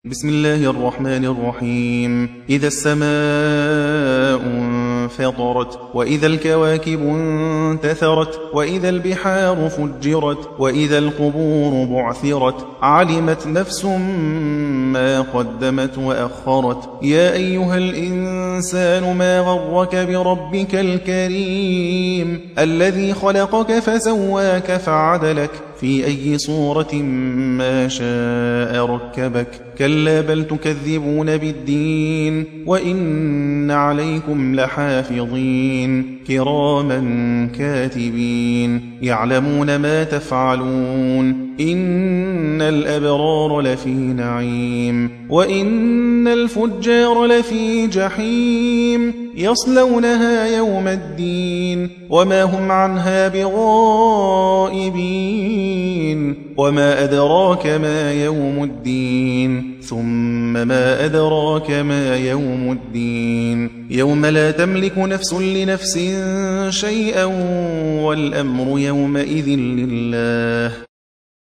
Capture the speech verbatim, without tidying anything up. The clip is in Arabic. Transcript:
بسم الله الرحمن الرحيم. إذا السماء انفطرت وإذا الكواكب انتثرت وإذا البحار فجرت وإذا القبور بعثرت علمت نفس ما قدمت وأخرت. يا أيها الإنسان ما غرك بربك الكريم الذي خلقك فسواك فعدلك في أي صورة ما شاء ركبك. كلا بل تكذبون بالدين وإن عليكم لحافظين كراما كاتبين يعلمون ما تفعلون. إن الأبرار لفي نعيم وإن الفجار لفي جحيم يصلونها يوم الدين وما هم عنها بغائبين. وما أدراك ما يوم الدين ثم ما أدراك ما يوم الدين يوم لا تملك نفس لنفس شيئا والأمر يومئذ لله.